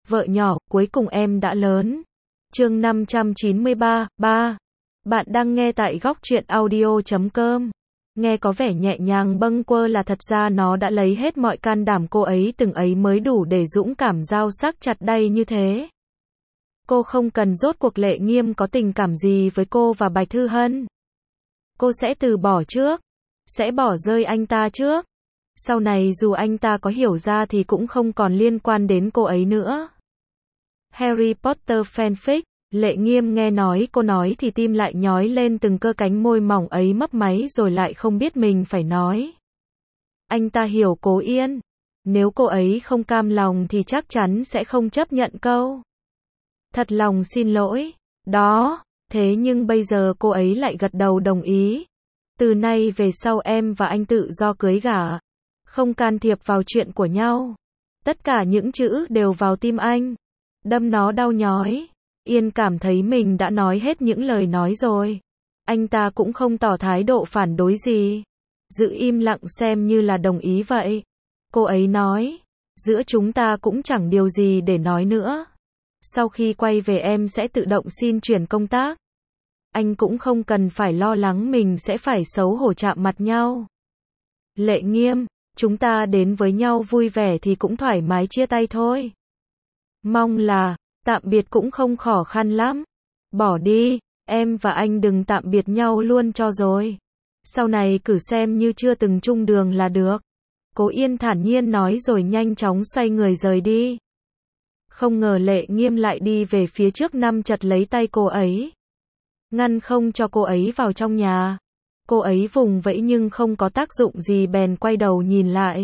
Vợ nhỏ, cuối cùng em đã lớn. Chương 593, 3. Bạn đang nghe tại góc truyện audio.com. Nghe có vẻ nhẹ nhàng bâng quơ là thật ra nó đã lấy hết mọi can đảm cô ấy từng ấy mới đủ để dũng cảm dao sắc chặt đay như thế. Cô không cần rốt cuộc Lệ Nghiêm có tình cảm gì với cô và Bạch Thư Hân. Cô sẽ từ bỏ trước. Sẽ bỏ rơi anh ta trước. Sau này dù anh ta có hiểu ra thì cũng không còn liên quan đến cô ấy nữa. Harry Potter fanfic. Lệ Nghiêm nghe nói cô nói thì tim lại nhói lên từng cơ cánh môi mỏng ấy mấp máy rồi lại không biết mình phải nói. Anh ta hiểu Cố Yên. Nếu cô ấy không cam lòng thì chắc chắn sẽ không chấp nhận câu thật lòng xin lỗi đó. Thế nhưng bây giờ cô ấy lại gật đầu đồng ý. Từ nay về sau em và anh tự do cưới gả. Không can thiệp vào chuyện của nhau. Tất cả những chữ đều vào tim anh. Đâm nó đau nhói. Yên cảm thấy mình đã nói hết những lời nói rồi. Anh ta cũng không tỏ thái độ phản đối gì. Giữ im lặng xem như là đồng ý vậy. Cô ấy nói, giữa chúng ta cũng chẳng điều gì để nói nữa. Sau khi quay về em sẽ tự động xin chuyển công tác. Anh cũng không cần phải lo lắng mình sẽ phải xấu hổ chạm mặt nhau. Lệ Nghiêm, chúng ta đến với nhau vui vẻ thì cũng thoải mái chia tay thôi. Mong là tạm biệt cũng không khó khăn lắm. Bỏ đi, em và anh đừng tạm biệt nhau luôn cho rồi. Sau này cứ xem như chưa từng chung đường là được. Cố Yên thản nhiên nói rồi nhanh chóng xoay người rời đi. Không ngờ Lệ Nghiêm lại đi về phía trước nắm chặt lấy tay cô ấy. Ngăn không cho cô ấy vào trong nhà. Cô ấy vùng vẫy nhưng không có tác dụng gì bèn quay đầu nhìn lại.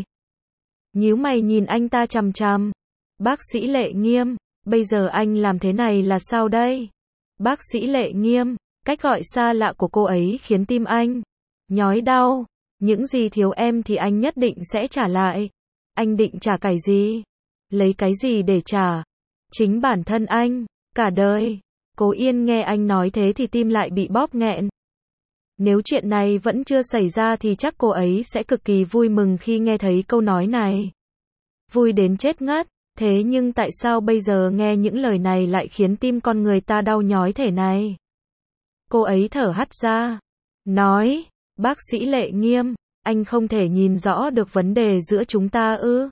Nhíu mày nhìn anh ta chằm chằm. Bác sĩ Lệ Nghiêm, bây giờ anh làm thế này là sao đây? Bác sĩ Lệ Nghiêm, cách gọi xa lạ của cô ấy khiến tim anh nhói đau. Những gì thiếu em thì anh nhất định sẽ trả lại. Anh định trả cái gì? Lấy cái gì để trả? Chính bản thân anh, cả đời. Cố Yên nghe anh nói thế thì tim lại bị bóp nghẹn. Nếu chuyện này vẫn chưa xảy ra thì chắc cô ấy sẽ cực kỳ vui mừng khi nghe thấy câu nói này. Vui đến chết ngất. Thế nhưng tại sao bây giờ nghe những lời này lại khiến tim con người ta đau nhói thế này? Cô ấy thở hắt ra. Nói, bác sĩ Lệ Nghiêm, anh không thể nhìn rõ được vấn đề giữa chúng ta ư?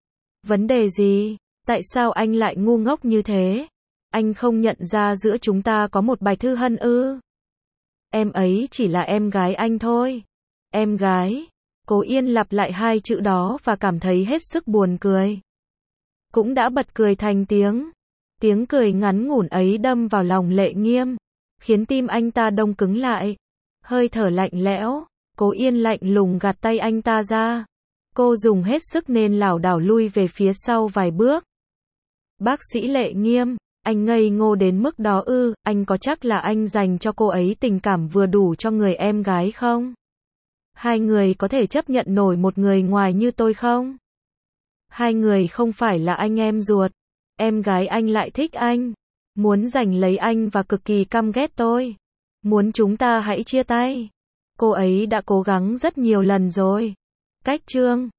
Vấn đề gì? Tại sao anh lại ngu ngốc như thế? Anh không nhận ra giữa chúng ta có một Bạch Thư Hân ư? Em ấy chỉ là em gái anh thôi. Em gái. Cố Yên lặp lại hai chữ đó và cảm thấy hết sức buồn cười. Cũng đã bật cười thành tiếng. Tiếng cười ngắn ngủn ấy đâm vào lòng Lệ Nghiêm, khiến tim anh ta đông cứng lại. Hơi thở lạnh lẽo. Cố Yên lạnh lùng gạt tay anh ta ra. Cô dùng hết sức nên lảo đảo lui về phía sau vài bước. Bác sĩ Lệ Nghiêm, anh ngây ngô đến mức đó ư? Anh có chắc là anh dành cho cô ấy tình cảm vừa đủ cho người em gái không? Hai người có thể chấp nhận nổi một người ngoài như tôi không? Hai người không phải là anh em ruột. Em gái anh lại thích anh. Muốn giành lấy anh và cực kỳ căm ghét tôi. Muốn chúng ta hãy chia tay. Cô ấy đã cố gắng rất nhiều lần rồi. Cách chương